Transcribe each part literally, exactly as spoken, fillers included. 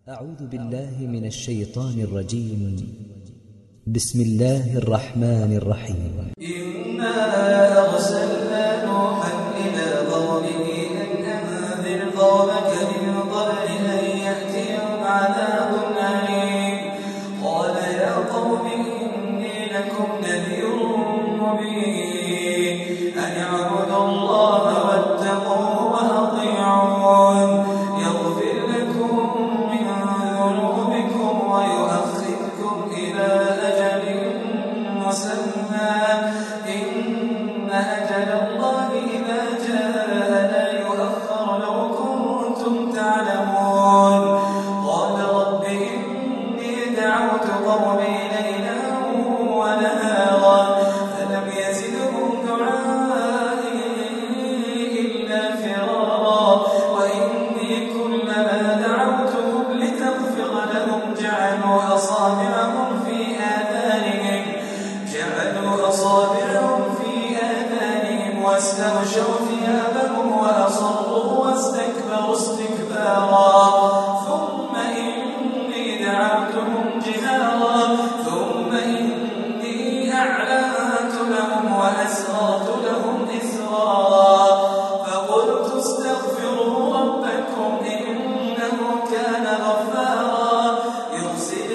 أعوذ بالله من الشيطان الرجيم. بسم الله الرحمن الرحيم. إنا أرسلنا نوحا إلى قومه أن أنذر قومك من قبل أن يأتيهم عذاب أليم. قال يا قوم إني لكم نذير مبين أن اعبدوا الله واتقوه وأطيعون يغفر لكم من ذنوبكم ويؤخركم إلى أجل مسمى إن أجل الله إذا جاء لا يؤخر لو كنتم تعلمون. قال رب إني دعوت قومي ليلا ونهارا فلم يزدهم دعائي إلا فرارا وإني كلما دعوتهم لتغفر لهم جعلوا أصابعهم في آذانهم جعلوا أصابعهم في آذانهم واستغشوا ثيابهم وأصروا واستكبروا استكبارا ثم إني دعوتهم جهارا ثم إني أعلنت لهم وأسررت لهم إسرارا فقلت استغفروا ربكم إنه كان غفارا يرسل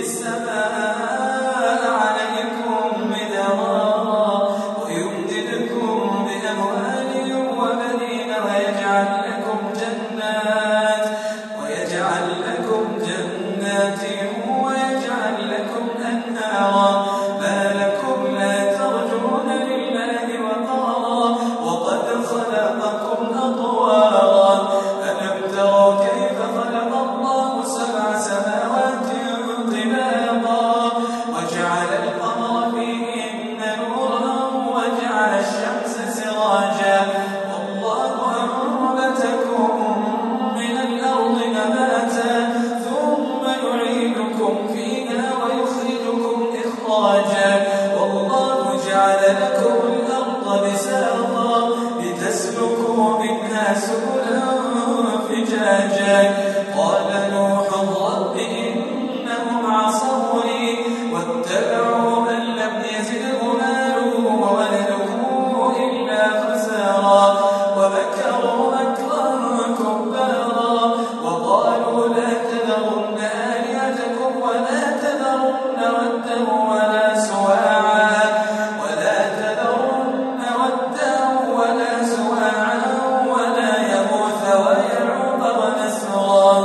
السماء عليكم مدرارا ويمددكم بأموال وبنين ويجعل لكم جنات ويجعل لكم جنات ويجعل لكم أنهارا ما لكم لا ترجون لله وقارا وقد خلقكم أطوارا ألم تروا كيف خلق الله سبع سماوات طباقا وجعل القمر فيهن نورا وجعل الشمس سراجا والله أنبتكم من الأرض نباتا ثم يعيدكم فيها ويخرجكم إخراجا والله جعل لكم الأرض بساطا لتسلكوا منها سبلا فجاجا. قال نوح رب إنهم عصوني واتبعوا من لم يزده ماله وولده إلا خسارا ومكروا مكرا كبارا وقالوا لا تذرن آلهتكم ولا تذرن ودا ولا سواعا ولا تذرن ودا ولا سواعا ولا يغوث ويعوق ونسرا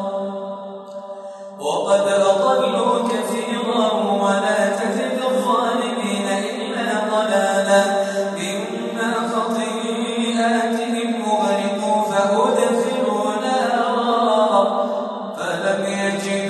وقد أضلوا كثيرا ولا تزد الظالمين إلا ضلالا مما خطيئاتهم أغرقوا فأدخلوا نارا فلم يجدوا